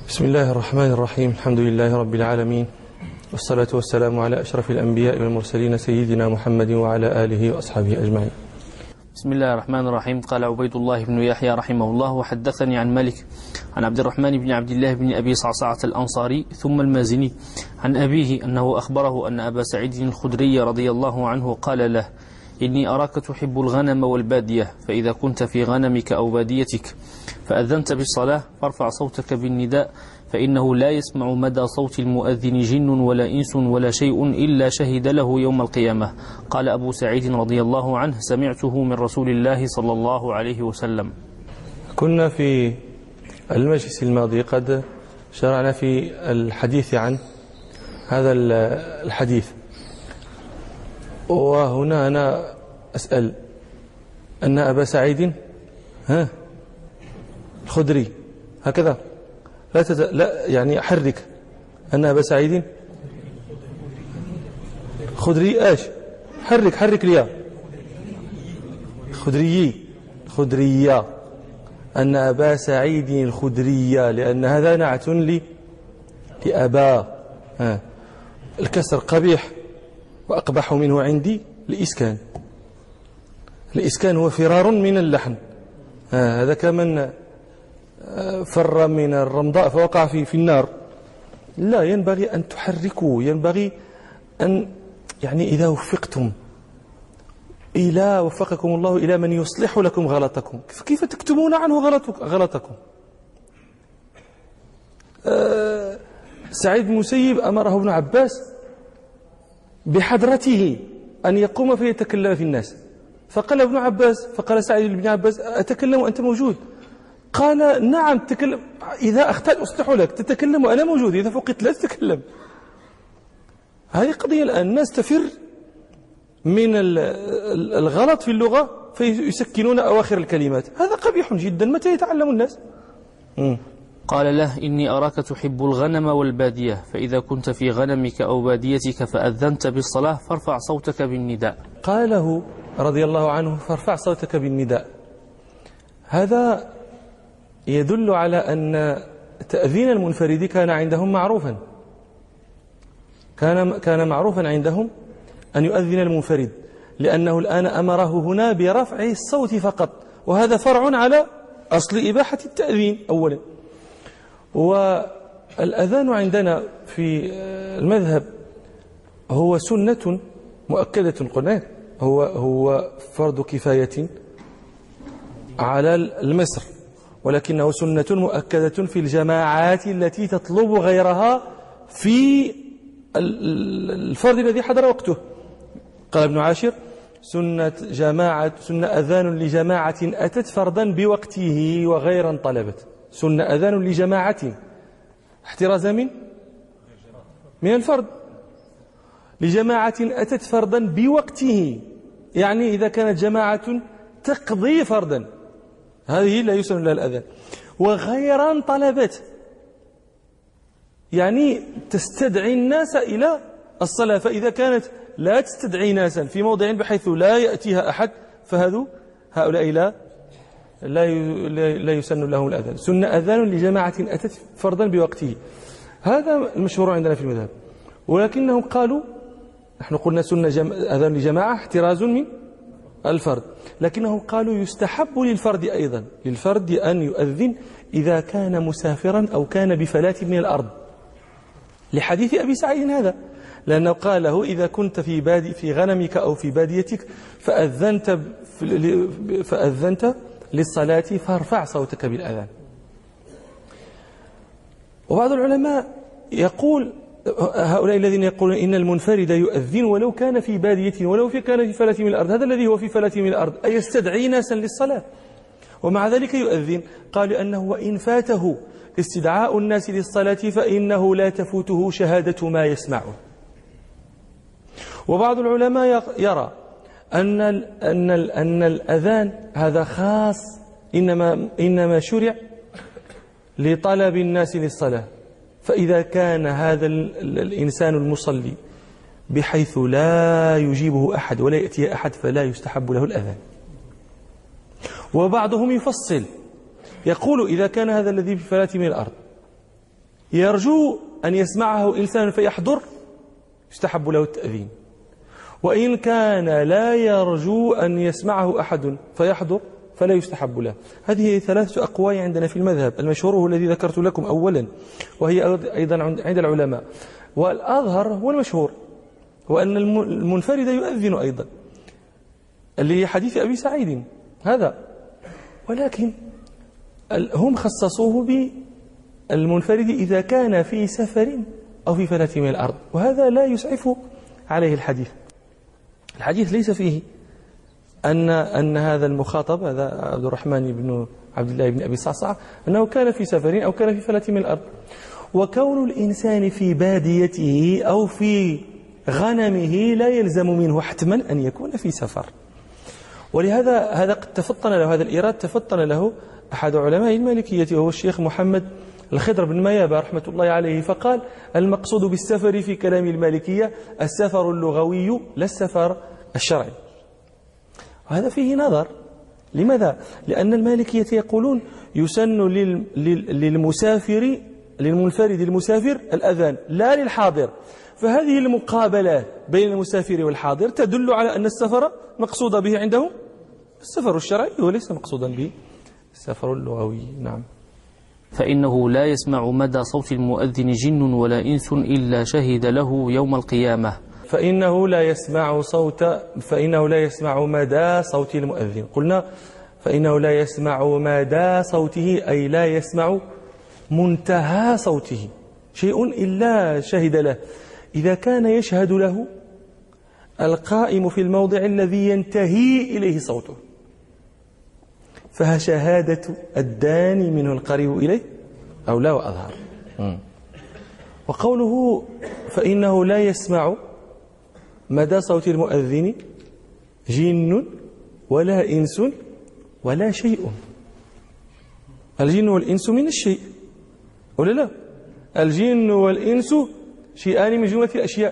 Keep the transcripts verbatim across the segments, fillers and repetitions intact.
بسم الله الرحمن الرحيم. الحمد لله رب العالمين، والصلاة والسلام على أشرف الأنبياء والمرسلين سيدنا محمد وعلى آله وأصحابه أجمعين. بسم الله الرحمن الرحيم. قال عبيد الله بن يحيى رحمه الله: وحدثني عن مالك عن عبد الرحمن بن عبد الله بن أبي صعصعة الأنصاري ثم المازني عن أبيه أنه أخبره أن أبا سعيد الخدري رضي الله عنه قال له: إني أراك تحب الغنم والبادية، فإذا كنت في غنمك أو باديتك فأذنت بالصلاة فارفع صوتك بالنداء، فإنه لا يسمع مدى صوت المؤذن جن ولا إنس ولا شيء إلا شهد له يوم القيامة. قال أبو سعيد رضي الله عنه: سمعته من رسول الله صلى الله عليه وسلم. كنا في المجلس الماضي قد شرعنا في الحديث عن هذا الحديث، وهنا أنا أسأل أن أبا سعيد ها الخدري هكذا لا, تت... لا يعني أحرك أن أبا سعيد خدري ايش حرك حرك ليا خدري خدرية أن أبا سعيد الخدرية، لأن هذا نعت لي لأبا. ها. الكسر قبيح وأقبح منه عندي الإسكان. الإسكان هو فرار من اللحن. ها. هذا كمن فر من الرمضاء فوقع في, في النار. لا، ينبغي أن تحركوا، ينبغي أن يعني إذا وفقتم إلى وفقكم الله إلى من يصلح لكم غلطكم، كيف تكتمون عنه غلطك غلطكم؟ أه سعيد بن المسيب أمره ابن عباس بحضرته أن يقوم فيتكلم في الناس، فقال ابن عباس فقال سعيد بن عباس: أتكلم وأنت موجود؟ قال: نعم تكلم، إذا أخطأت أصلح لك، تتكلم وأنا موجود، إذا فقدت لا تتكلم. هذه قضية الآن، الناس تفر من الغلط في اللغة فيسكنون أواخر الكلمات، هذا قبيح جدا. متى يتعلم الناس؟ م. قال له: إني أراك تحب الغنم والبادية، فإذا كنت في غنمك أو باديتك فأذنت بالصلاة فارفع صوتك بالنداء. قاله رضي الله عنه: فارفع صوتك بالنداء. هذا يدل على أن تأذين المنفرد كان عندهم معروفا، كان كان معروفا عندهم أن يؤذن المنفرد، لأنه الآن أمره هنا برفع الصوت فقط، وهذا فرع على أصل إباحة التأذين أولا. والأذان عندنا في المذهب هو سنة مؤكدة، قلنا هو هو فرض كفاية على المصر، ولكنه سنة مؤكدة في الجماعات التي تطلب غيرها في الفرض الذي حضر وقته. قال ابن عاشر: سنة جماعة سنة أذان لجماعة أتت فرضا بوقته وغيرا طلبت. سنة أذان لجماعة احترازا من من الفرض، لجماعة أتت فرضا بوقته، يعني إذا كانت جماعة تقضي فرضا هذه لا يسن لها الأذان. وغيرا طلبت يعني تستدعي الناس إلى الصلاة، فإذا كانت لا تستدعي ناسا في موضع بحيث لا يأتيها أحد فهذا هؤلاء لا لا لا يسن لهم الأذان. سنة أذان لجماعة أتت فرضا بوقته، هذا المشهور عندنا في المذهب. ولكنهم قالوا، نحن قلنا سنة جم... أذان لجماعة احتراز من الفرد، لكنهم قالوا يستحب للفرد أيضا، للفرد أن يؤذن إذا كان مسافرا أو كان بفلاة من الأرض، لحديث أبي سعيد هذا، لأنه قال له: إذا كنت في بادي في غنمك أو في باديتك فأذنت فأذنت للصلاة فارفع صوتك بالأذان. وبعض العلماء يقول، هؤلاء الذين يقولون إن المنفرد يؤذن ولو كان في بادية ولو في كان في فلاة من الأرض، هذا الذي هو في فلاة من الأرض أي يستدعي ناسا للصلاة ومع ذلك يؤذن، قالوا أنه وإن فاته استدعاء الناس للصلاة فإنه لا تفوته شهادة ما يسمعون. وبعض العلماء يرى أن أن أن الأذان هذا خاص، إنما إنما شرع لطلب الناس للصلاة، فإذا كان هذا الإنسان المصلي بحيث لا يجيبه أحد ولا يأتي أحد فلا يستحب له الأذان. ، وبعضهم يفصل يقول إذا كان هذا الذي في فلاة من الأرض يرجو أن يسمعه إنسان فيحضر يستحب له التأذين، وإن كان لا يرجو أن يسمعه أحد فيحضر فلا يستحب له. هذه ثلاثة أقوال عندنا في المذهب. المشهور هو الذي ذكرت لكم أولا، وهي أيضا عند العلماء، والأظهر هو المشهور، هو أن المنفرد يؤذن أيضا لحديث أبي سعيد هذا، ولكن هم خصصوه بالمنفرد إذا كان في سفر أو في فلاة من الأرض، وهذا لا يسعف عليه الحديث. الحديث ليس فيه أن أن هذا المخاطب، هذا عبد الرحمن بن عبد الله بن أبي صعصعة، أنه كان في سفر أو كان في فلاة من الأرض. وكون الإنسان في باديته أو في غنمه لا يلزم منه حتما أن يكون في سفر. ولهذا هذا قد تفطن له هذا الإيراد تفطن له أحد علماء المالكية وهو الشيخ محمد الخضر بن ميابة رحمة الله عليه، فقال: المقصود بالسفر في كلام المالكية السفر اللغوي لا السفر الشرعي. وهذا فيه نظر. لماذا؟ لأن المالكية يقولون يسن للمسافر للمنفرد المسافر الأذان لا للحاضر، فهذه المقابلة بين المسافر والحاضر تدل على أن السفر مقصود به عنده السفر الشرعي وليس مقصودا به السفر اللغوي. نعم. فإنه لا يسمع مدى صوت المؤذن جن ولا إنس إلا شهد له يوم القيامة. فإنه لا يسمع صوت فإنه لا يسمع مدى صوت المؤذن. قلنا فإنه لا يسمع مدى صوته، أي لا يسمع منتهى صوته شيء إلا شهد له. إذا كان يشهد له القائم في الموضع الذي ينتهي إليه صوته فشهادة الداني منه القريب إليه أو لا وأظهر. وقوله فإنه لا يسمع مدى صوت المؤذن جن ولا إنس ولا شيء. الجن والإنس من الشيء ولا لا؟ الجن والإنس شيئان من جملة الأشياء،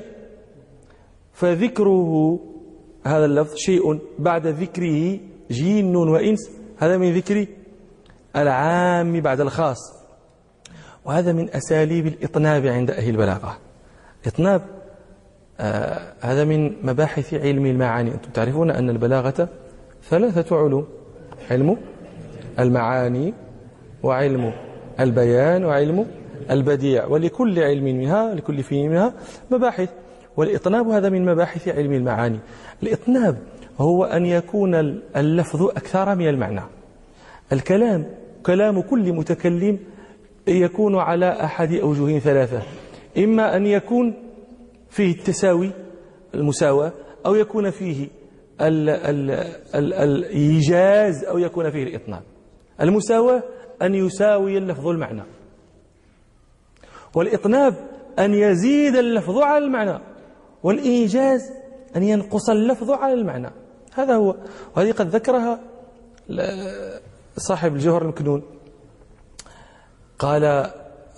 فذكره هذا اللفظ شيء بعد ذكره جن وإنس هذا من ذكر العام بعد الخاص. وهذا من أساليب الإطناب عند أهل البلاغة. إطناب آه هذا من مباحث علم المعاني. أنتم تعرفون أن البلاغة ثلاثة علوم: علم المعاني وعلم البيان وعلم البديع، ولكل علم منها لكل فن منها مباحث، والإطناب هذا من مباحث علم المعاني. الإطناب هو أن يكون اللفظ أكثر من المعنى. الكلام كلام كل متكلم يكون على أحد أوجه ثلاثة: إما أن يكون فيه التساوي المساواة، أو يكون فيه ال ال ال الإيجاز، أو يكون فيه الإطناب. المساواة أن يساوي اللفظ المعنى، والإطناب أن يزيد اللفظ على المعنى، والإيجاز أن ينقص اللفظ على المعنى. هذا هو. وهذه قد ذكرها صاحب الجوهر المكنون، قال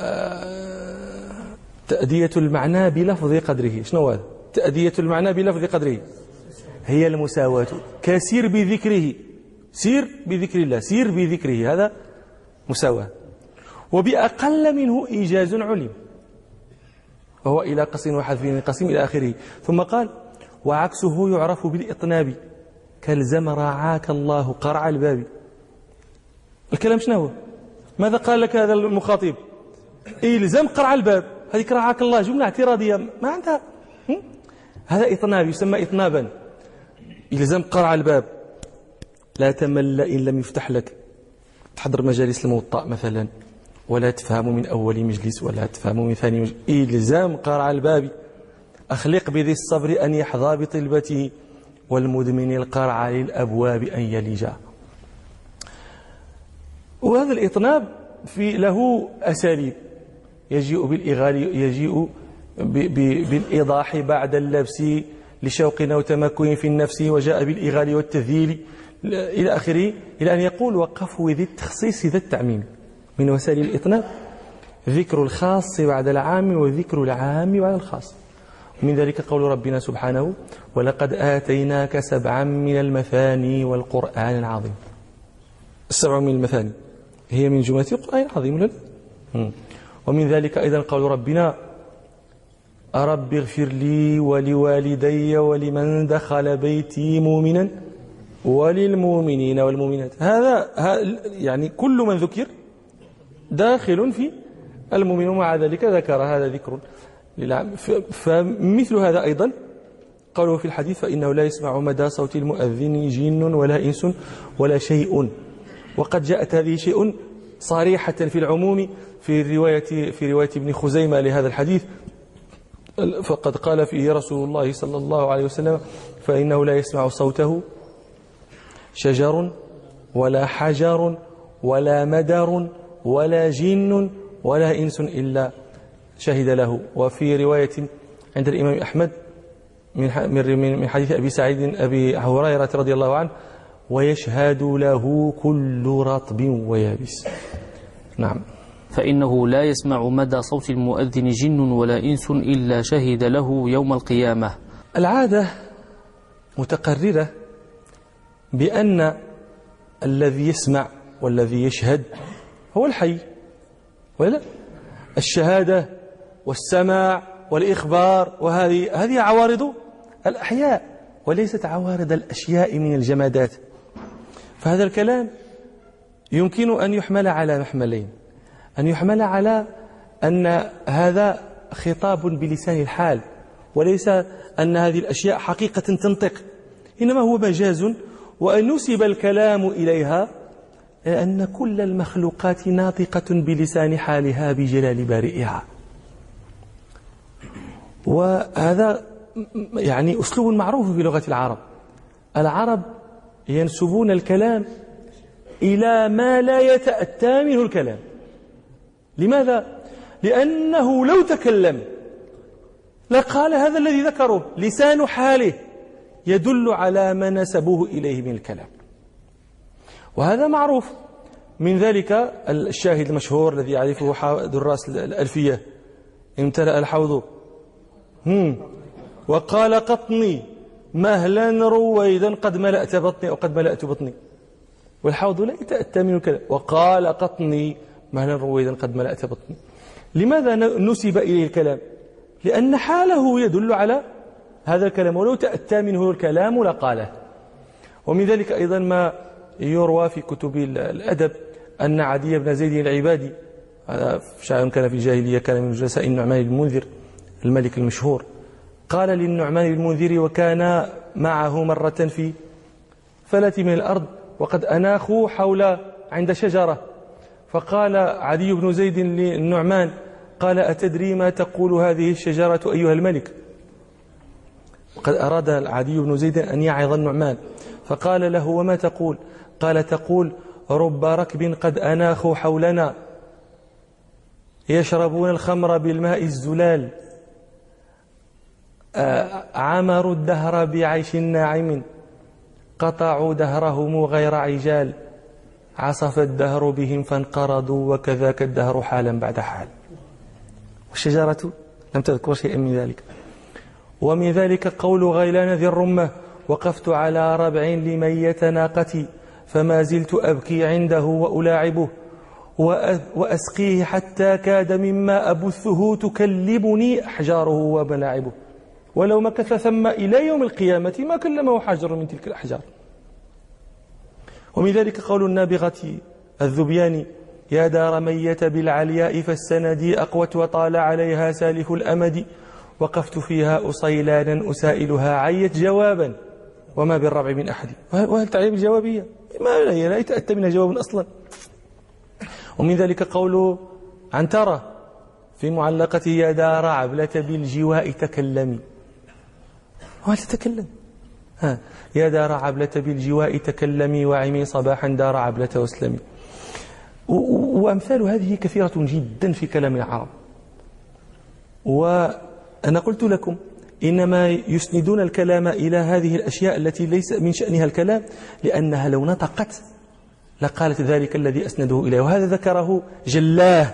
تأدية المعنى بلفظ قدره. شنو هذا؟ تأدية المعنى بلفظ قدره هي المساواة. كسير بذكره، سير بذكر الله، سير بذكره، هذا مساواة. وبأقل منه إيجاز علم، وهو إلى قص وحذف من قسم إلى آخره. ثم قال: وعكسه يعرف بالإطناب كالزم رعاك الله قرع الباب. الكلام شنو هو؟ ماذا قال لك هذا المخاطب؟ إلزم قرع الباب، هذه رعاك الله جملة اعتراضية ما عندها. هذا إطناب يسمى إطنابا. إلزم قرع الباب، لا تمل إن لم يفتح لك. تحضر مجالس الموطأ مثلا ولا تفهم من أول مجلس ولا تفهم من ثاني مجلس. إلزام قرع الباب، أخلق بذي الصبر أن يحظى بطلبته، والمدمن القرع للأبواب أن يلجا. وهذا الإطناب في له أساليب، يجيء بالإغال، يجيء بالإيضاح بعد اللبس لشوق أو تمكن في النفس، وجاء بالإغال والتذييل إلى آخره، إلى أن يقول: وقفوا ذي التخصيص ذا التعميم. من وسائل الإطناب ذكر الخاص بعد العام وذكر العام بعد الخاص. ومن ذلك قول ربنا سبحانه: ولقد آتيناك سبعا من المثاني والقرآن العظيم. السبع من المثاني هي من جملة القرآن العظيم. ومن ذلك أيضا قول ربنا رب اغفر لي ولوالدي ولمن دخل بيتي مؤمنا وللمؤمنين والمؤمنات. هذا يعني كل من ذكر داخل في المؤمن، ومع ذلك ذكر هذا ذكر للعام. فمثل هذا أيضا قالوا في الحديث فإنه لا يسمع مدى صوت المؤذن جن ولا إنس ولا شيء. وقد جاءت هذه شيء صريحة في العموم في رواية في رواية ابن خزيمة لهذا الحديث، فقد قال فيه رسول الله صلى الله عليه وسلم فإنه لا يسمع صوته شجر ولا حجر ولا مدر ولا جن ولا إنس إلا شهد له. وفي رواية عند الإمام أحمد من من حديث أبي سعيد أبي هريرة رضي الله عنه ويشهد له كل رطب ويابس. نعم. فإنه لا يسمع مدى صوت المؤذن جن ولا إنس إلا شهد له يوم القيامة. العادة متقررة بأن الذي يسمع والذي يشهد هو الحي، ولا الشهادة والسماع والإخبار، وهذه هذه عوارض الأحياء وليست عوارض الأشياء من الجمادات. فهذا الكلام يمكن أن يحمل على محملين، أن يحمل على أن هذا خطاب بلسان الحال وليس أن هذه الأشياء حقيقة تنطق، إنما هو مجاز، وأن نسب الكلام إليها أن كل المخلوقات ناطقة بلسان حالها بجلال بارئها. وهذا يعني أسلوب معروف في لغة العرب. العرب ينسبون الكلام إلى ما لا يتأتى منه الكلام. لماذا؟ لأنه لو تكلم لقال هذا الذي ذكره، لسان حاله يدل على ما نسبوه إليه من الكلام، وهذا معروف. من ذلك الشاهد المشهور الذي يعرفه دراس الألفية امتلأ الحوض وقال قطني مهلا رويدا قد ملأت بطني أو قد ملأت بطني، والحوض لا يتأتى منه الكلام. وقال قطني مهلا رويدا قد ملأت بطني. لماذا نسب إليه الكلام؟ لأن حاله يدل على هذا الكلام، ولو تأتى منه الكلام لقاله. ومن ذلك أيضا ما يروى في كتب الأدب أن عدي بن زيد العبادي، شاعر كان في الجاهلية، كان من جلساء النعمان بن المنذر الملك المشهور، قال للنعمان بن المنذر وكان معه مرة في فلة من الأرض وقد أناخوا حول عند شجرة، فقال عدي بن زيد للنعمان قال أتدري ما تقول هذه الشجرة أيها الملك؟ وقد أراد عدي بن زيد أن يعظ النعمان، فقال له وما تقول؟ قال تقول رب ركب قد أناخوا حولنا يشربون الخمر بالماء الزلال، عمروا الدهر بعيش ناعم قطعوا دهرهم غير عجال، عصف الدهر بهم فانقرضوا وكذاك الدهر حالا بعد حال. والشجرة لم تذكر شيئا من ذلك. ومن ذلك قول غيلان ذي الرمة وقفت على ربع لمية ناقتي فما زلت أبكي عنده وألاعبه وأسقيه حتى كاد مما أبثه تكلبني أحجاره وملاعبه، ولو مكث ثم إلى يوم القيامة ما كلمه حجر من تلك الأحجار. ومن ذلك قول النابغة الذبياني يا دار مية بالعلياء فالسندي أقوت وطال عليها سالف الأمد، وقفت فيها أصيلانا أسائلها عيت جوابا وما بالربع من أحد. وهل تعلم الجوابية؟ ما لا يتأتى منها جواب أصلا. ومن ذلك قول عنترة في معلقته يا دار عبلة بالجواء تكلمي. وهل تتكلم؟ ها يا دار عبلة بالجواء تكلمي وعمي صباحا دار عبلة واسلمي. وأمثال هذه كثيرة جدا في كلام العرب. وأنا قلت لكم إنما يسندون الكلام إلى هذه الأشياء التي ليس من شأنها الكلام، لأنها لو نطقت لقالت ذلك الذي أسنده إليه. وهذا ذكره جلاه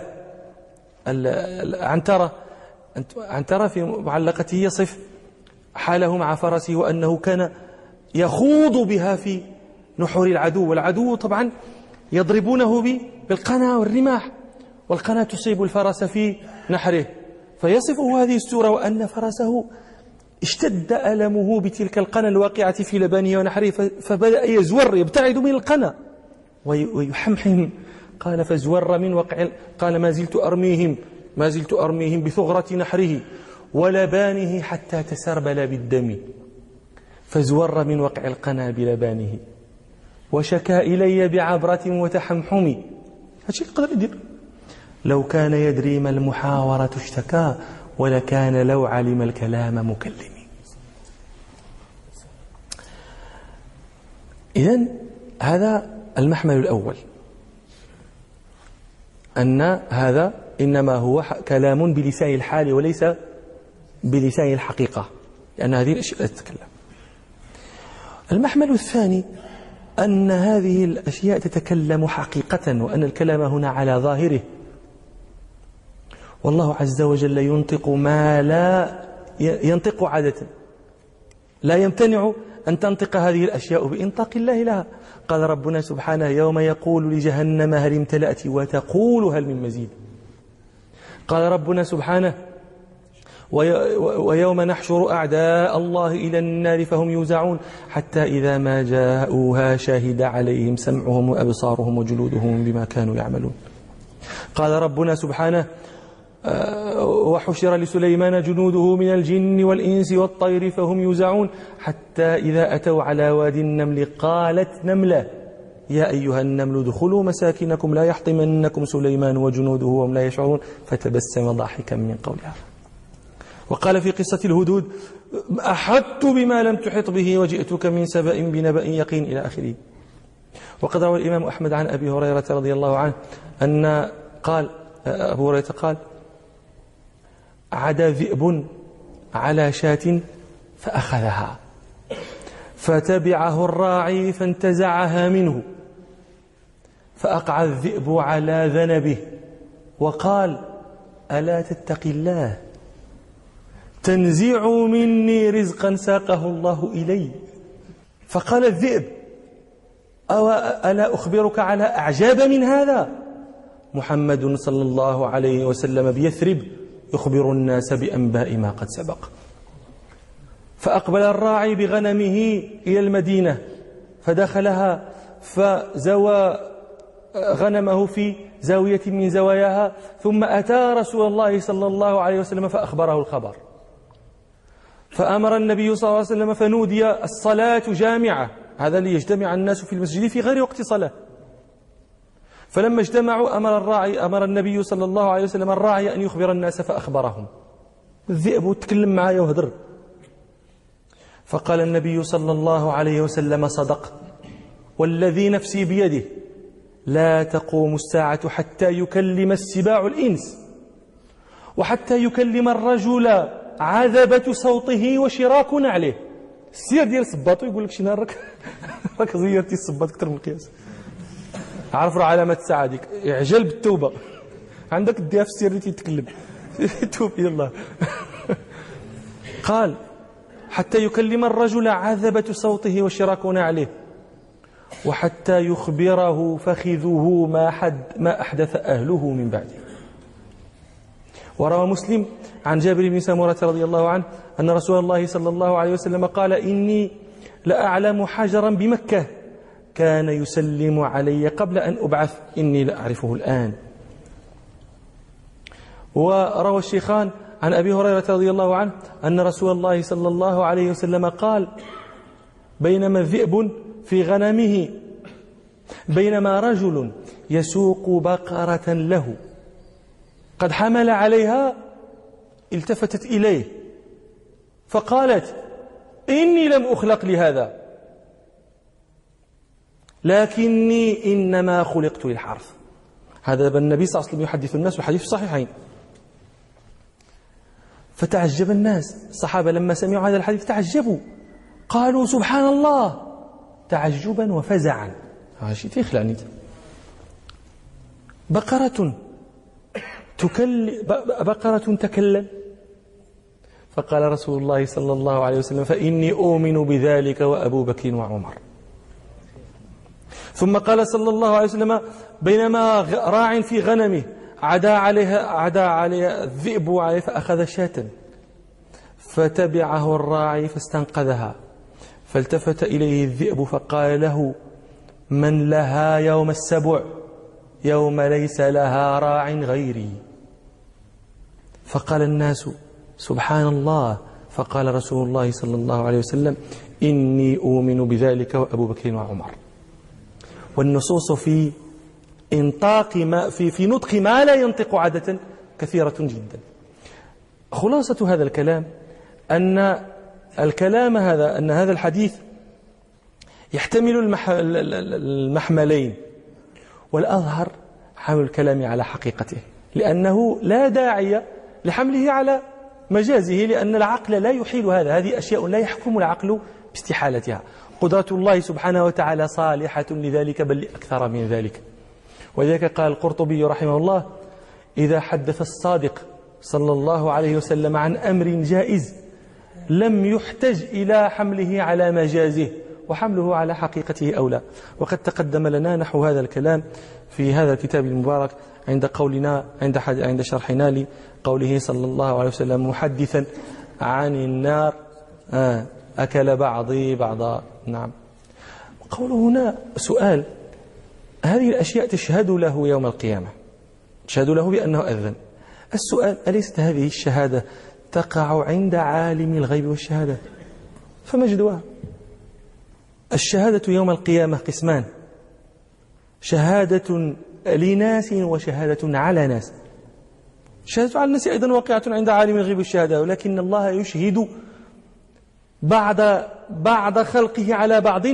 عنترة عنترة في معلقته يصف حاله مع فرسه وأنه كان يخوض بها في نحور العدو، والعدو طبعا يضربونه بالقنا والرماح، والقنا تصيب الفرس في نحره، فيصفه هذه السورة وأن فرسه اشتد ألمه بتلك القنا الواقعة في لبانه ونحره، فبدأ يزور يبتعد من القنا ويحمحم. قال فزور من وقع، قال ما زلت أرميهم ما زلت أرميهم بثغرة نحره ولبانه حتى تسربل بالدم، فزور من وقع القنا بلبانه وشكى إلي بعبرة وتحمحم. هادشي يقدر يدير. لو كان يدري ما المحاورة اشتكى ولكان لو علم الكلام مكلم. إذن هذا المحمل الأول، أن هذا إنما هو كلام بلسان الحال وليس بلسان الحقيقة، لأن هذه الأشياء لا تتكلم. المحمل الثاني أن هذه الأشياء تتكلم حقيقة، وأن الكلام هنا على ظاهره، والله عز وجل ينطق ما لا ينطق عادة، لا يمتنع أن تنطق هذه الأشياء بإنطاق الله لها. قال ربنا سبحانه يوم يقول لجهنم هل امتلأت وتقول هل من مزيد. قال ربنا سبحانه ويوم نحشر أعداء الله إلى النار فهم يوزعون حتى إذا ما جاءوها شهد عليهم سمعهم وأبصارهم وجلودهم بما كانوا يعملون. قال ربنا سبحانه وحشر لسليمان جنوده من الجن والإنس والطير فهم يوزعون حتى إذا أتوا على وادي النمل قالت نملة يا أيها النمل ادخلوا مساكنكم لا يحطمنكم سليمان وجنوده وهم لا يشعرون فتبسم ضاحكا من قولها. وقال في قصة الهدود أحطت بما لم تحط به وجئتك من سبأ بنبأ يقين إلى آخره. وقد روى الإمام أحمد عن أبي هريرة رضي الله عنه أن قال أبو هريرة قال عدا ذئب على شاة فأخذها فتبعه الراعي فانتزعها منه فأقع الذئب على ذنبه وقال ألا تتقي الله تنزع مني رزقا ساقه الله إلي. فقال الذئب أو ألا أخبرك على أعجاب من هذا؟ محمد صلى الله عليه وسلم بيثرب يخبر الناس بأنباء ما قد سبق. فأقبل الراعي بغنمه إلى المدينة فدخلها فزوى غنمه في زاوية من زواياها ثم أتى رسول الله صلى الله عليه وسلم فأخبره الخبر. فأمر النبي صلى الله عليه وسلم فنودي الصلاة جامعة، هذا ليجتمع الناس في المسجد في غير وقت صلاة. فلما اجتمعوا أمر الراعي أمر النبي صلى الله عليه وسلم الراعي أن يخبر الناس فأخبرهم. الذئب تكلم معايا وهدر. فقال النبي صلى الله عليه وسلم صدق والذي نفسي بيده لا تقوم الساعة حتى يكلم السباع الإنس وحتى يكلم الرجل عذبة صوته وشراك نعله. السير ديال صباطو يقول لك شي نهار راك راك زيرتي الصباط أكثر من القياس. عارف راه علامة الساعة ديك اعجل بالتوبة، عندك ديها في السير اللي تتكلم توب إلى الله. قال حتى يكلم الرجل عذبة صوته وشراك نعله وحتى يخبره فخذه ما حد ما أحدث أهله من بعده. وروى مسلم عن جابر بن سمرة رضي الله عنه أن رسول الله صلى الله عليه وسلم قال إني لأعلم حجرا بمكة كان يسلم علي قبل أن أبعث إني لأعرفه الآن. وروى الشيخان عن أبي هريرة رضي الله عنه أن رسول الله صلى الله عليه وسلم قال بينما الذئب في غنمه بينما رجل يسوق بقرة له قد حمل عليها التفتت إليه فقالت إني لم أخلق لهذا لكني إنما خلقت للحرث. هذا النبي صلى الله عليه وسلم يحدث الناس وحديث الصحيحين. فتعجب الناس الصحابة لما سمعوا هذا الحديث تعجبوا قالوا سبحان الله تعجبا وفزعا. هاشي تيخلعني بقرة تكلم بقرة تكلم. فقال رسول الله صلى الله عليه وسلم فإني أؤمن بذلك وأبو بكر وعمر. ثم قال صلى الله عليه وسلم بينما راع في غنمه عدا عليها عدا عليها الذئب عليه فأخذ شاة فتبعه الراعي فاستنقذها، فالتفت إليه الذئب فقال له: من لها يوم السبع يوم ليس لها راع غيري. فقال الناس: سبحان الله. فقال رسول الله صلى الله عليه وسلم: إني أؤمن بذلك وأبو بكر وعمر. والنصوص في انطاق ما في في نطق ما لا ينطق عادة كثيرة جدا. خلاصة هذا الكلام أن الكلام هذا أن هذا الحديث يحتمل المح المحملين، والأظهر حمل الكلام على حقيقته، لأنه لا داعي لحمله على مجازه، لأن العقل لا يحيل هذا. هذه أشياء لا يحكم العقل باستحالتها. قدرة الله سبحانه وتعالى صالحة لذلك، بل أكثر من ذلك. ولذلك قال القرطبي رحمه الله: إذا حدث الصادق صلى الله عليه وسلم عن أمر جائز لم يحتج إلى حمله على مجازه، وحمله على حقيقته أولى. وقد تقدم لنا نحو هذا الكلام في هذا الكتاب المبارك عند قولنا عند عند شرحنا لقوله صلى الله عليه وسلم محدثا عن النار آه أكل بعضي بعضا. نعم. قوله هنا سؤال: هذه الأشياء تشهد له يوم القيامة، تشهد له بأنه أذن. السؤال: أليست هذه الشهادة تقع عند عالم الغيب والشهادة؟ فمجدها. الشهادة يوم القيامة قسمان: شهادة لناس وشهادة على ناس. الشهادة على الناس أيضا واقعة عند عالم الغيب والشهادة، ولكن الله يشهد بعد بعد خلقه على بعض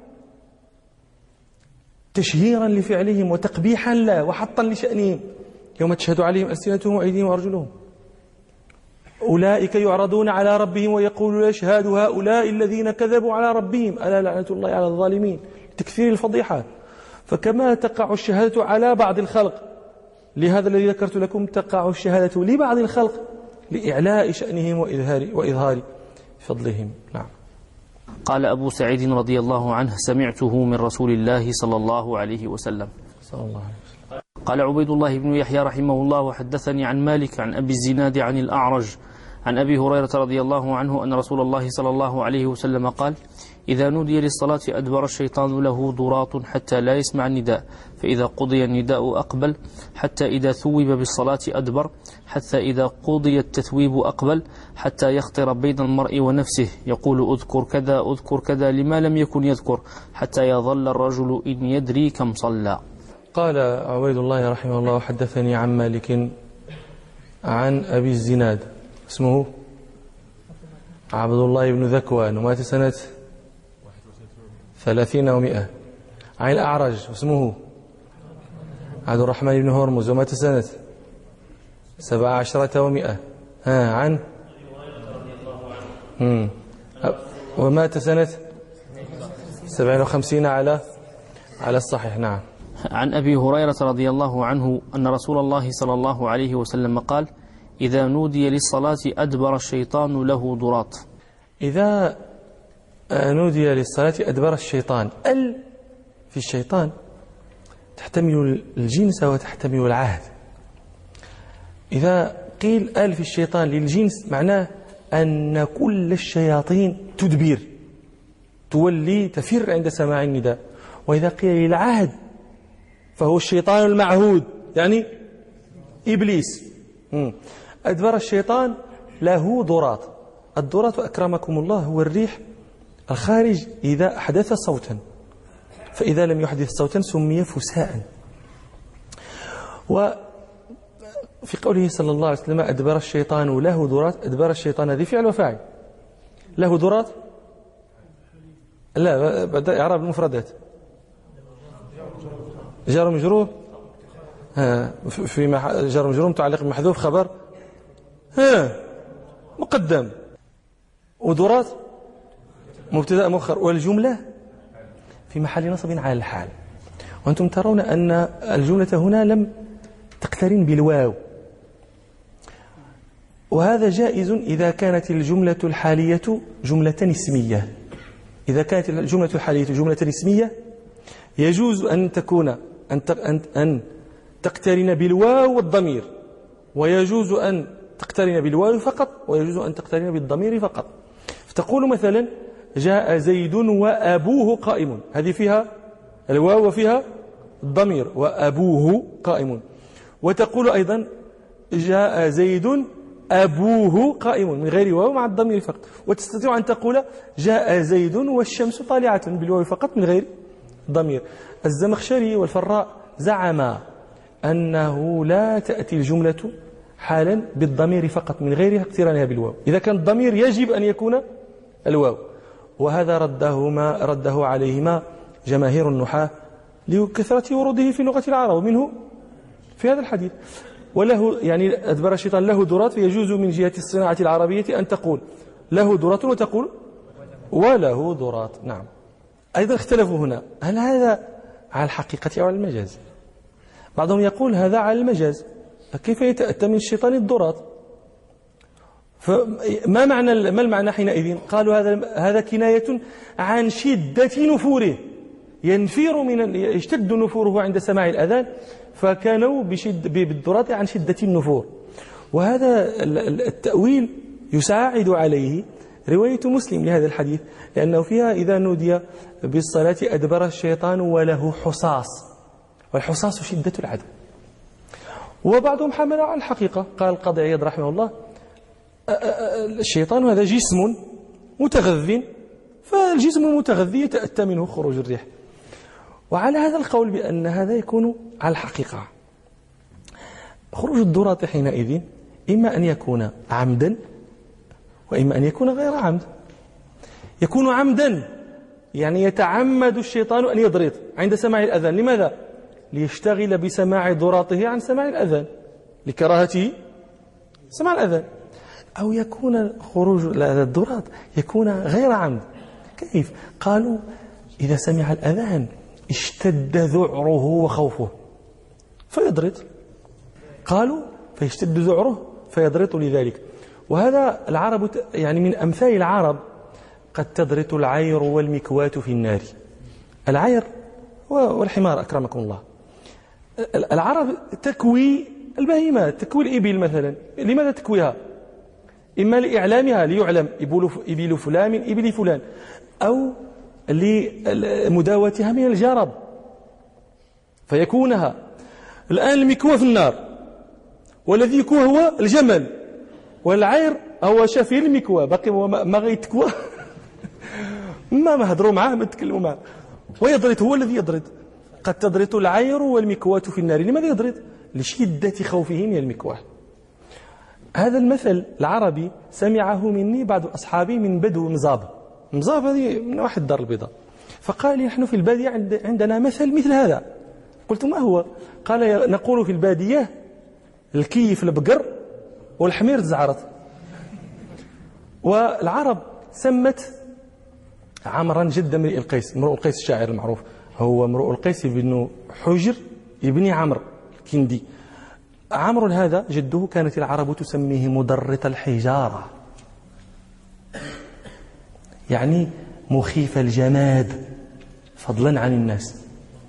تشهيرا لفعلهم وتقبيحا له وحطا لشأنهم. يوم تشهد عليهم ألسنتهم وأيديهم وأرجلهم. أولئك يعرضون على ربهم ويقول: يشهد هؤلاء الذين كذبوا على ربهم ألا لعنة الله على الظالمين، تكثير الفضيحة. فكما تقع الشهادة على بعض الخلق لهذا الذي ذكرت لكم، تقع الشهادة لبعض الخلق لإعلاء شأنهم وإظهار, وإظهار فضلهم. نعم. قال أبو سعيد رضي الله عنه: سمعته من رسول الله صلى الله عليه وسلم. صلى الله عليه وسلم. قال عبيد الله بن يحيى رحمه الله: وحدثني عن مالك عن أبي الزناد عن الأعرج عن أبي هريرة رضي الله عنه أن رسول الله صلى الله عليه وسلم قال: إذا نودي للصلاة أدبر الشيطان له ضراط حتى لا يسمع النداء، فإذا قضي النداء أقبل، حتى إذا ثوب بالصلاة أدبر، حتى إذا قضي التثويب أقبل، حتى يخطر بين المرء ونفسه يقول: أذكر كذا أذكر كذا لما لم يكن يذكر، حتى يظل الرجل إن يدري كم صلى. قال عبيد الله رحمه الله: حدثني عن مالك عن أبي الزناد اسمه عبد الله بن ذكوان ومات سنة ثلاثين ومئة. عن الأعرج اسمه عبد الرحمن بن هرمز ومات سنة سبع عشرة ومئة. ها عن مم. ومات سنة سبعين وخمسين على على الصحيح. نعم. عن أبي هريرة رضي الله عنه أن رسول الله صلى الله عليه وسلم قال: إذا نودي للصلاة أدبر الشيطان له ضراط. إذا نودي للصلاة أدبر الشيطان. ال في الشيطان تحتمل الجنس وتحتمل العهد. إذا قيل ال في الشيطان للجنس معناه أن كل الشياطين تدبر، تولي تفر عند سماع النداء. وإذا قيل للعهد فهو الشيطان المعهود، يعني إبليس. أدبر الشيطان له ضراط. الضراط أكرمكم الله هو الريح الخارج إذا أحدث صوتا، فإذا لم يحدث صوتا سمي فساء. وفي قوله صلى الله عليه وسلم: أدبر الشيطان له ضراط، أدبر الشيطان هذه فعل وفاعل. له ضراط لا بدأ إعراب المفردات. جار مجرور في جار مجرور متعلق بمحذوف خبر ها مقدم، وضراط مبتدا مؤخر، والجملة في محل نصب على الحال. وأنتم ترون أن الجملة هنا لم تقترن بالواو، وهذا جائز إذا كانت الجملة الحالية جملة اسمية. إذا كانت الجملة الحالية جملة اسمية يجوز أن تكون أن أن تقترن بالواو والضمير، ويجوز أن تقترن بالواو فقط، ويجوز أن تقترن بالضمير فقط. فتقول مثلا جاء زيد وأبوه قائم، هذه فيها الواو وفيها الضمير، وأبوه قائم. وتقول أيضا جاء زيد أبوه قائم من غير واو مع الضمير فقط. وتستطيع أن تقول جاء زيد والشمس طالعة بالواو فقط من غير ضمير. الزمخشري والفراء زعم أنه لا تأتي الجملة حالا بالضمير فقط من غير اقترانها بالواو، إذا كان الضمير يجب أن يكون الواو. وهذا ردهما رده عليهما جماهير النحاة لكثرة وروده في لغة العرب، ومنه في هذا الحديث. وله يعني أدبر الشيطان له درات، فيجوز من جهة الصناعة العربية أن تقول له درات وتقول وله درات. نعم. أيضا اختلفوا هنا، هل هذا على الحقيقة أو على المجاز؟ بعضهم يقول هذا على المجاز، فكيف يتأتى من الشيطان الدرات؟ فما معنى ما المعنى حينئذ؟ قالوا هذا هذا كناية عن شدة نفوره، ينفير من يشتد نفوره عند سماع الأذان، فكانوا بشد بالدرات عن شدة النفور. وهذا التأويل يساعد عليه رواية مسلم لهذا الحديث، لأنه فيها إذا نودي بالصلاة أدبر الشيطان وله حصاص، والحصاص شدة العدو. وبعضهم حمل على الحقيقة، قال القاضي عياض رحمه الله الشيطان هذا جسم متغذ، فالجسم المتغذي يتأتى منه خروج الريح. وعلى هذا القول بأن هذا يكون على الحقيقة، خروج الدرات حينئذ إما أن يكون عمدا وإما أن يكون غير عمد. يكون عمدا يعني يتعمد الشيطان أن يضرط عند سماع الأذان. لماذا؟ ليشتغل بسماع دراته عن سماع الأذان، لكراهته سماع الأذان. أو يكون خروج الدرات يكون غير عمد. كيف؟ قالوا إذا سمع الأذان اشتد ذعره وخوفه فيضرط، قالوا فيشتد ذعره فيضرط لذلك. وهذا العرب يعني من أمثال العرب، قد تضرط العير والمكواة في النار. العير والحمار أكرمكم الله. العرب تكوي البهيمات، تكوي الإبل مثلا. لماذا تكويها؟ إما لإعلامها ليعلم إبل فلان من إبل فلان، أو لمداوتها من الجرب فيكونها. الآن المكوى في النار، والذي يكوى هو الجمل، والعير هو شافي المكوى، باقي ما غيتكوى ما ما هضروا معاه ما تكلموا معاه، ويضرط، هو الذي يضرط. قد تضرط العير والمكوى في النار. لماذا يضرط؟ لشدة خوفه من المكوى. هذا المثل العربي سمعه مني بعض أصحابي من بدو مزاب. مزاب هذه من واحد دار البيضاء، فقال لي نحن في البادية عندنا مثل مثل هذا. قلت ما هو؟ قال نقول في البادية الكيف البقر والحمير الزعرط. والعرب سمت عمرا جد امرئ القيس، امرؤ القيس الشاعر المعروف، هو امرؤ القيس بن حجر ابن عمرو الكندي. عمرو هذا جده كانت العرب تسميه مدرط الحجارة، يعني مخيف الجماد فضلا عن الناس.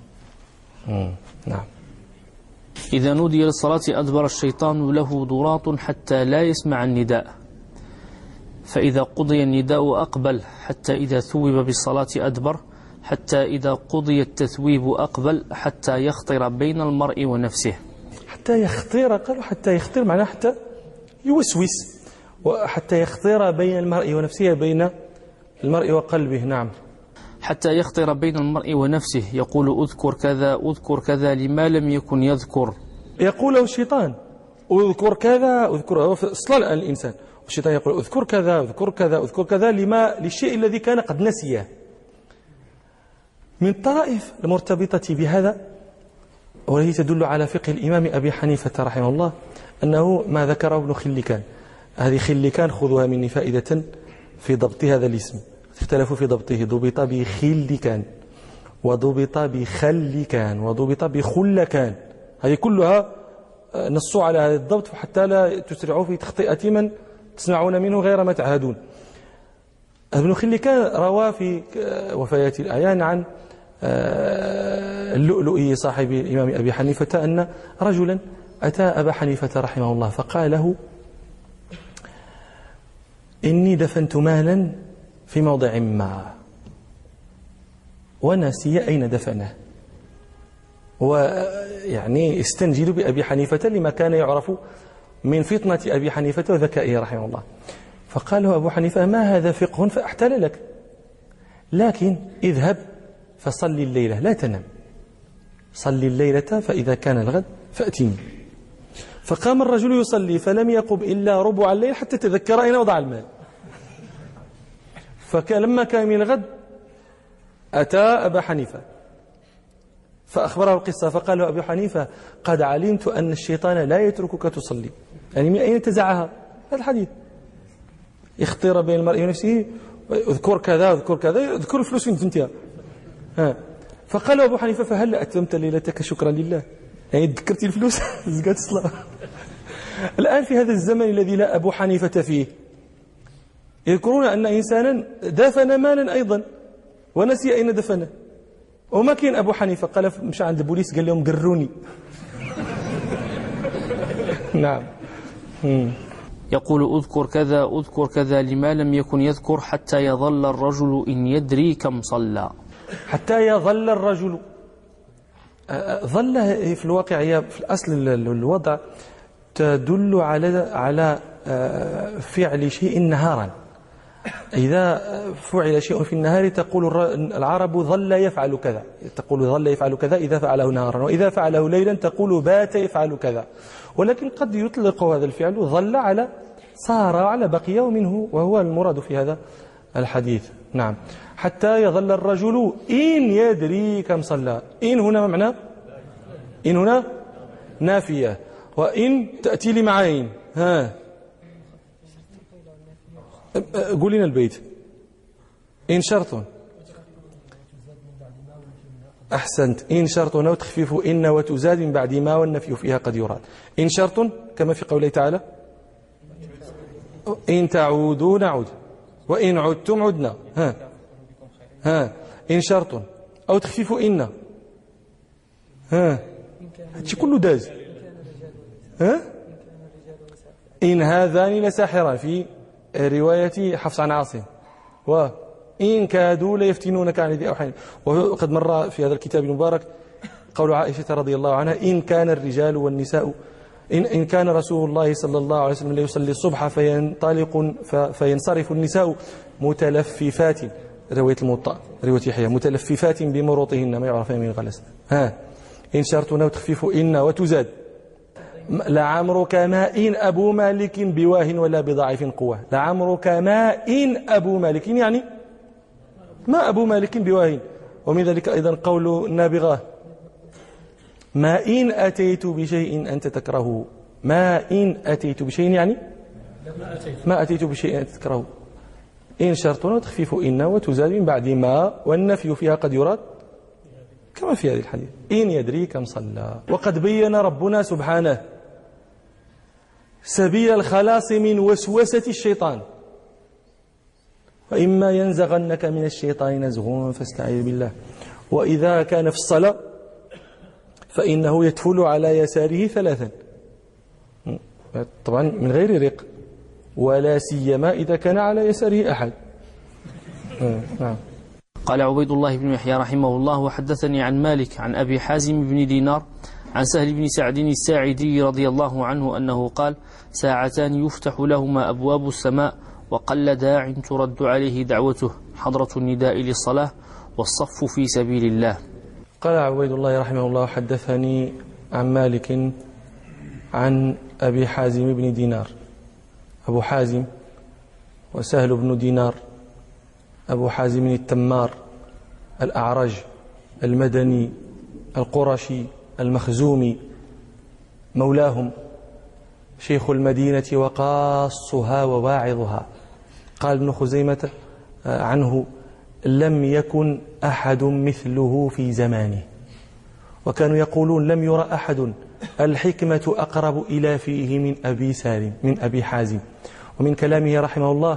نعم. إذا نودي للصلاة أدبر الشيطان له ضراط حتى لا يسمع النداء، فإذا قضي النداء أقبل حتى إذا ثوب بالصلاة أدبر، حتى إذا قضي التثويب أقبل حتى يخطر بين المرء ونفسه. حتى يخطر، قالوا حتى يخطر معناه حتى يوسوس، وحتى يخطر بين المرء ونفسه، بين المرء وقلبه. نعم. حتى يخطر بين المرء ونفسه، يقول أذكر كذا أذكر كذا لما لم يكن يذكر. يقول له الشيطان أذكر كذا أذكر، أصلا الإنسان والشيطان يقول أذكر كذا أذكر كذا أذكر كذا لما للشيء الذي كان قد نسيه. من الطرائف المرتبطة بهذا وهي تدل على فقه الإمام أبي حنيفة رحمه الله أنه ما ذكره ابن خلكان. هذه خلكان خذوها مني فائدة في ضبط هذا الاسم، اختلفوا في ضبطه، ضبط بخلكان وضبط بخلكان وضبط بخلكان، هذه كلها نصوا على هذا الضبط حتى لا تسرعوا في تخطئة من تسمعون منه غير ما تعهدون. ابن خلكان روى في وفيات الأعيان عن اللؤلؤي صاحب الإمام أبي حنيفة أن رجلا أتى أبا حنيفة رحمه الله فقال له إني دفنت مالا في موضع ما ونسي أين دفنه، ويعني استنجد بأبي حنيفة لما كان يعرف من فطنة أبي حنيفة وذكائه رحمه الله. فقال له أبو حنيفة ما هذا فقه فأحتل لك، لكن اذهب فصلي الليلة لا تنم، صلي الليلة فإذا كان الغد فأتيني. فقام الرجل يصلي فلم يقم إلا ربع الليل حتى تذكر أين وضع المال. فلما كان من الغد أتى أبا حنيفة فأخبره القصة، فقال له أبو حنيفة قد علمت أن الشيطان لا يتركك تصلي. يعني من أين تزعها هذا الحديث؟ اختير بين المرء ونفسه، اذكر كذا اذكر كذا اذكر الفلوس فين تنتهي. ها فقال له أبو حنيفة فهل أتممت ليلتك شكرا لله؟ يعني ذكرتي الفلوس زكاة الصلاة. الآن في هذا الزمن الذي لا أبو حنيفة فيه يذكرون أن إنسانا دفن مالا أيضا ونسي أين دفنه، وما كان أبو حنيفة قال مشى عند البوليس قال لهم قروني. نعم. يقول أذكر كذا أذكر كذا لما لم يكن يذكر حتى يظل الرجل إن يدري كم صلى. حتى يظل الرجل، ظل في الواقع هي في الأصل الوضع تدل على على فعل شيء نهارا. إذا فعل شيء في النهار تقول العرب ظل يفعل كذا، تقول ظل يفعل كذا إذا فعله نهارا، وإذا فعله ليلا تقول بات يفعل كذا. ولكن قد يطلق هذا الفعل ظل على صار على بقي ومنه، وهو المراد في هذا الحديث. نعم. حتى يظل الرجل إن يدري كم صلى. إن هنا معنى إن هنا نافية، وإن تأتي لي معين. ها قول لنا البيت. إن شرط، أحسنت، إن شرط وتخفيف إن وتزاد من بعد ما والنفي فيها قد يراد. إن شرط كما في قوله تعالى إن تعودوا نعود وإن عدتم عدنا. ها ها إن شرط أو تخفيف إن. ها هادشي كله داز. ها إن هذان لساحران في رواية حفص عن عاصم، وإن كادوا ليفتنونك عن ذي أوحين. وقد مر في هذا الكتاب المبارك قول عائشة رضي الله عنها إن كان الرجال والنساء إن, إن كان رسول الله صلى الله عليه وسلم ليصلي الصبح فينطلق فينصرف النساء متلففات، رواية الموطأ رواية يحيى متلففات بمروطهن ما يعرف من غلس. ها إن شرطنا وتخفيف إن وتزاد. لعمرك ما إن أبو مالك بواه ولا بضعيف قوة. لعمرك ما إن أبو مالك يعني ما أبو مالك بواه. ومن ذلك أيضا قول النابغة ما إن أتيت بشيء أنت تكرهه. ما إن أتيت بشيء يعني ما أتيت بشيء أنت تكرهه. إن شرطنا وتخفيف إن وتزاد من بعد ما والنفي فيها قد يراد كما في هذه الحديث. إن يدري كم صلى. وقد بين ربنا سبحانه سبيل الخلاص من وسوسة الشيطان. وإما ينزغنك من الشيطان نزغ فاستعذ بالله. وإذا كان في الصلاة فإنه يتفل على يساره ثلاثا، طبعا من غير رق، ولا سيما إذا كان على يساره أحد. نعم. قال عبيد الله بن يحيى رحمه الله وحدثني عن مالك عن أبي حازم بن دينار عن سهل بن سعد الساعدي رضي الله عنه أنه قال ساعتان يفتح لهما أبواب السماء وقل داع ترد عليه دعوته حضرة النداء للصلاة والصف في سبيل الله. قال عبيد الله رحمه الله حدثني عن مالك عن أبي حازم بن دينار. أبو حازم وسهل بن دينار أبو حازم التمار الأعرج المدني القرشي المخزومي مولاهم شيخ المدينة وقاصها وواعظها. قال ابن خزيمة عنه لم يكن أحد مثله في زمانه، وكانوا يقولون لم يرى أحد الحكمة أقرب إلى فيه من أبي سالم من أبي حازم. ومن كلامه رحمه الله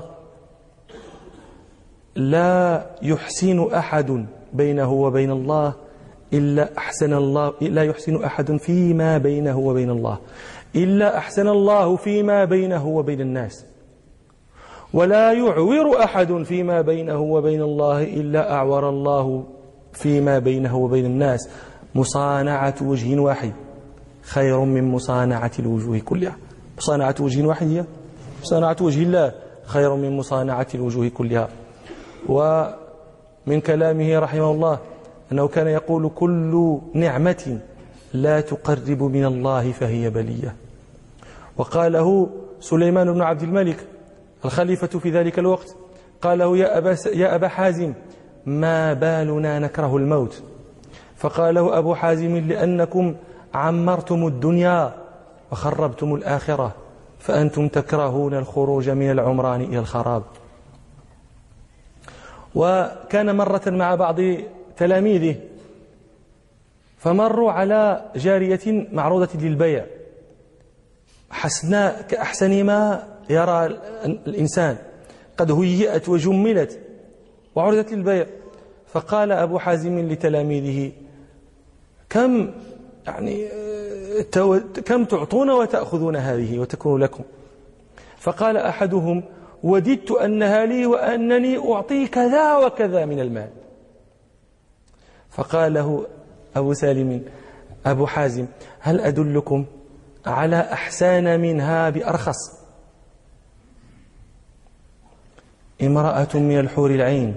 لا يحسن أحد بينه وبين الله إلا أحسن الله لا يحسن أحد فيما بينه وبين الله إلا أحسن الله فيما بينه وبين الناس، ولا يعور أحد فيما بينه وبين الله إلا أعور الله فيما بينه وبين الناس. مصانعة وجه واحد خير من مصانعة الوجوه كلها. مصانعة وجه واحد هي مصانعة وجه الله خير من مصانعة الوجوه كلها. ومن كلامه رحمه الله أنه كان يقول: كل نعمة لا تقرب من الله فهي بلية. وقاله سليمان بن عبد الملك الخليفة في ذلك الوقت، قاله: يا أبا, يا أبا حازم ما بالنا نكره الموت؟ فقاله أبو حازم: لأنكم عمرتم الدنيا وخربتم الآخرة، فأنتم تكرهون الخروج من العمران إلى الخراب. وكان مرة مع بعض تلاميذه فمروا على جارية معروضة للبيع حسناء كأحسن ما يرى الإنسان، قد هيئت وجملت وعرضت للبيع. فقال أبو حازم لتلاميذه: كم يعني كم تعطون وتأخذون هذه وتكون لكم؟ فقال أحدهم: وددت أنها لي وأنني أعطي كذا وكذا من المال. فقال له أبو سالم أبو حازم: هل أدلكم على أحسان منها بأرخص؟ امرأة من الحور العين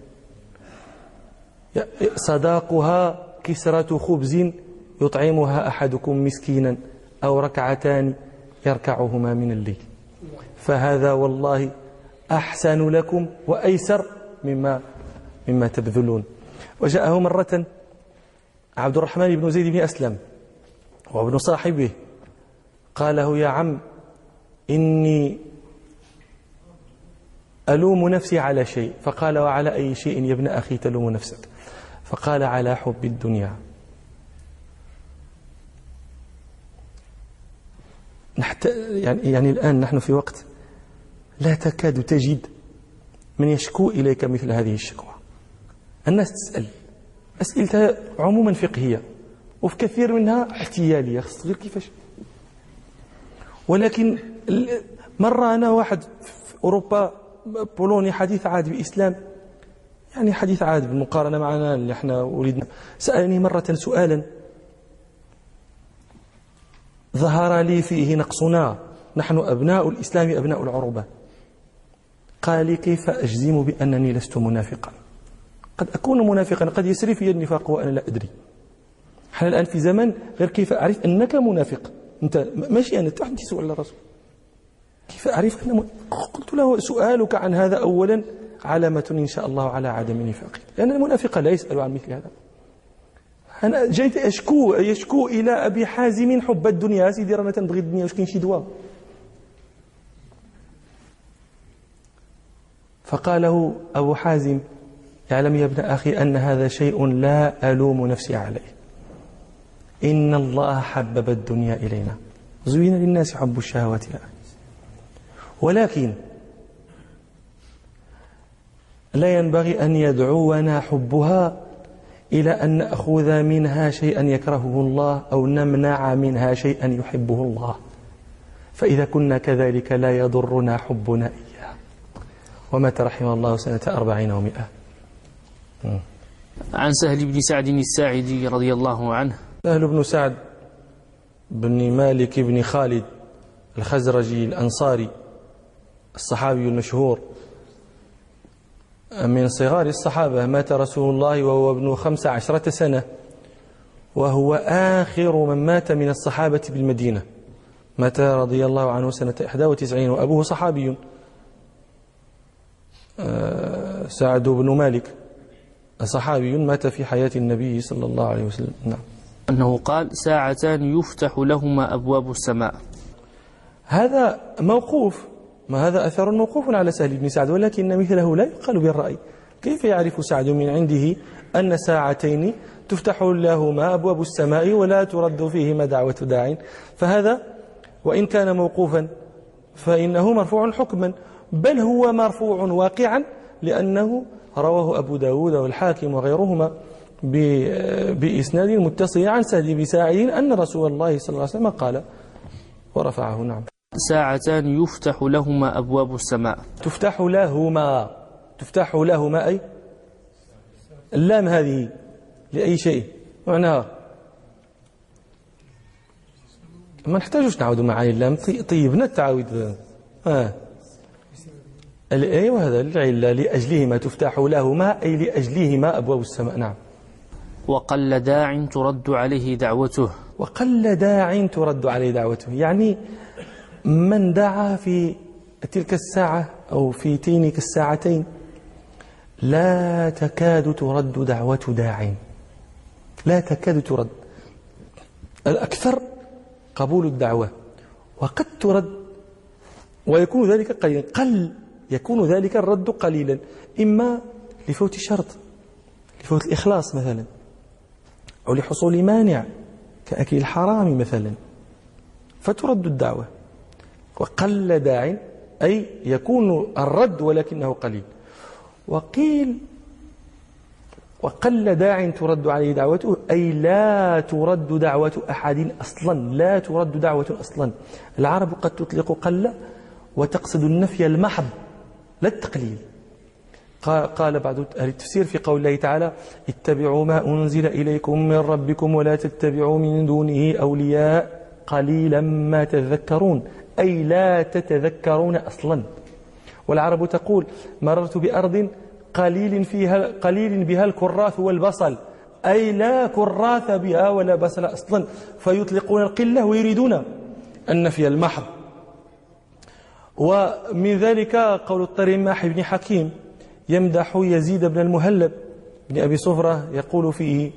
صداقها كسرة خبز يطعمها أحدكم مسكينا أو ركعتان يركعهما من الليل، فهذا والله أحسن لكم وأيسر مما مما تبذلون. وجاءه مرة عبد الرحمن بن زيد بن أسلم وابن صاحبه، قال له: يا عم إني ألوم نفسي على شيء. فقال: وعلى أي شيء يا ابن أخي تلوم نفسك؟ فقال: على حب الدنيا. نحت... يعني, يعني الآن نحن في وقت لا تكاد تجد من يشكو إليك مثل هذه الشكوى. الناس تسأل أسئلتها عموما فقهية وفي كثير منها احتيالية، غير كيفاش. ولكن مرة أنا واحد في أوروبا بولوني حديث عهد بإسلام، يعني حديث عهد بالمقارنة معنا اللي احنا ولدنا، سألني مرة سؤالا ظهر لي فيه نقصنا، نحن أبناء الإسلام أبناء العروبة. قال لي: كيف أجزم بأنني لست منافقا؟ قد أكون منافقا، قد يسري في النفاق وأنا لا أدري. احنا الآن في زمن غير كيف أعرف أنك منافق. أنت ماشي أنا تحدي سؤال الرسول، كيف أعرف أن م... قلت له: سؤالك عن هذا أولا علامة إن شاء الله على عدم نفاقك، لأن المنافق لا يسأل عن مثل هذا. أنا جيت أشكو يشكو إلى أبي حازم حب الدنيا. سيدي رانا تنبغي الدنيا، واش كاين شي دواء؟ فقال له أبو حازم: اعلم يا ابن أخي أن هذا شيء لا ألوم نفسي عليه، إن الله حبب الدنيا إلينا زين للناس حب الشهوات، ولكن لا ينبغي أن يدعونا حبها إلى أن نأخذ منها شيئا يكرهه الله أو نمنع منها شيئا يحبه الله، فإذا كنا كذلك لا يضرنا حبنا إياه. ومات رحمه الله سنة أربعين ومئة. عن سهل بن سعد الساعدي رضي الله عنه. سهل بن سعد بن مالك بن خالد الخزرجي الأنصاري الصحابي المشهور من صغار الصحابة، مات رسول الله وهو ابن خمس عشرة سنة، وهو آخر من مات من الصحابة بالمدينة. مات رضي الله عنه سنة إحدى وتسعين، وأبوه صحابي سعد بن مالك صحابي مات في حياة النبي صلى الله عليه وسلم. نعم. أنه قال: ساعتان يفتح لهما أبواب السماء. هذا موقوف، ما هذا أثر موقوف على سهل بن سعد، ولكن مثله لا يقال بالرأي. كيف يعرف سعد من عنده أن ساعتين تفتح لهما أبواب السماء ولا ترد فيهما دعوة داع؟ فهذا وإن كان موقوفا فإنه مرفوع حكما، بل هو مرفوع واقعا، لأنه رواه أبو داود والحاكم وغيرهما بإسناد متصل عن سهل بن ساعد أن رسول الله صلى الله عليه وسلم قال ورفعه. نعم. ساعتان يفتح لهما أبواب السماء. تفتح لهما تفتح لهما أي اللام هذه لأي شيء معناها ما نحتاجوش نعود معاني اللام. طيبنا التعاود. آه. أيوة هذا العلة لأجلهما تفتح لهما أي لأجلهما أبواب السماء. نعم. وقل داع ترد عليه دعوته. وقل داع ترد عليه دعوته يعني من دعا في تلك الساعة أو في تلك الساعتين لا تكاد ترد دعوة داع، لا تكاد ترد. الأكثر قبول الدعوة، وقد ترد ويكون ذلك قليلا. قل يكون ذلك الرد قليلا، إما لفوت شرط، لفوت الإخلاص مثلا، أو لحصول مانع كأكل الحرام مثلا، فترد الدعوة. وقل داع أي يكون الرد ولكنه قليل. وقيل وقل داع ترد عليه دعوته أي لا ترد دعوة أحد أصلا، لا ترد دعوة أصلا. العرب قد تطلق قل وتقصد النفي المحض لا التقليل. قال بعض أهل التفسير في قول الله تعالى اتبعوا ما أنزل إليكم من ربكم ولا تتبعوا من دونه أولياء قليلا ما تذكرون، أي لا تتذكرون أصلا. والعرب تقول مررت بأرض قليل فيها قليل بها الكراث والبصل، أي لا كراث بها ولا بصل أصلا، فيطلقون القلة ويريدون النفي المحض. ومن ذلك قول الطريماح بن حكيم يمدح يزيد بن المهلب بن أبي صفرة يقول فيه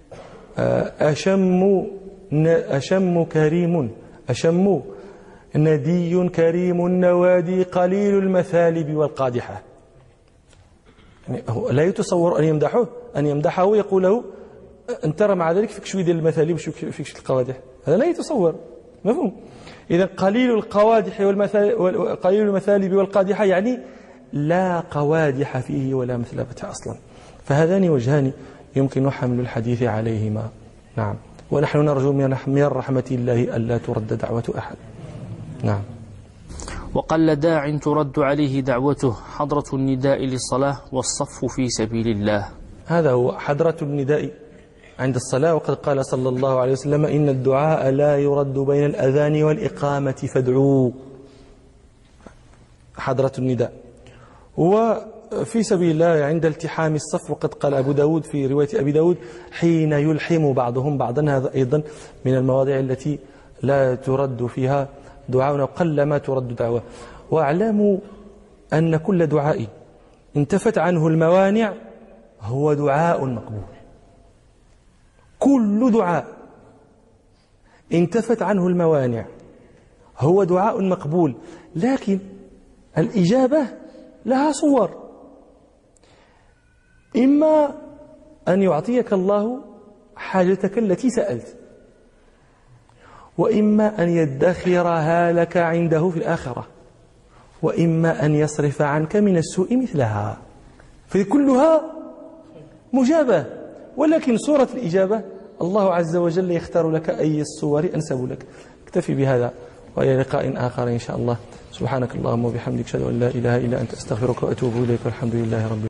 أشم أشم كريم أشم ندي كريم النوادي قليل المثالب والقادحة. يعني لا يتصور أن يمدحه أن يمدحه يقول له أن ترى مع ذلك فيك شوية ديال المثالب وفيك القوادح، هذا لا يتصور. مفهوم؟ إذا قليل القوادح والمثالب قليل المثالب والقادحة يعني لا قوادح فيه ولا مثلبة أصلا. فهذان وجهان يمكن حمل الحديث عليهما. نعم. ونحن نرجو من رحمة الله ألا ترد دعوة أحد. نعم. وقل داع ترد عليه دعوته حضرة النداء للصلاة والصف في سبيل الله. هذا هو حضرة النداء عند الصلاة، وقد قال صلى الله عليه وسلم إن الدعاء لا يرد بين الأذان والإقامة فادعوا. حضرة النداء وفي سبيل الله عند التحام الصف، وقد قال أبو داود في رواية أبي داود حين يلحم بعضهم بعضا، هذا أيضا من المواضع التي لا ترد فيها دعاء وقل ما ترد دعوة. واعلموا أن كل دعاء انتفت عنه الموانع هو دعاء مقبول. كل دعاء انتفت عنه الموانع هو دعاء مقبول، لكن الإجابة لها صور. إما أن يعطيك الله حاجتك التي سألت، وإما أن يدخرها لك عنده في الآخرة، وإما أن يصرف عنك من السوء مثلها، فكلها مجابة. ولكن صورة الإجابة الله عز وجل يختار لك أي الصور أنسب لك. اكتفي بهذا وإلى لقاء آخر إن شاء الله. سبحانك اللهم وبحمدك أشهد أن لا إله إلا أنت أستغفرك وأتوب إليك والحمد لله رب العالمين.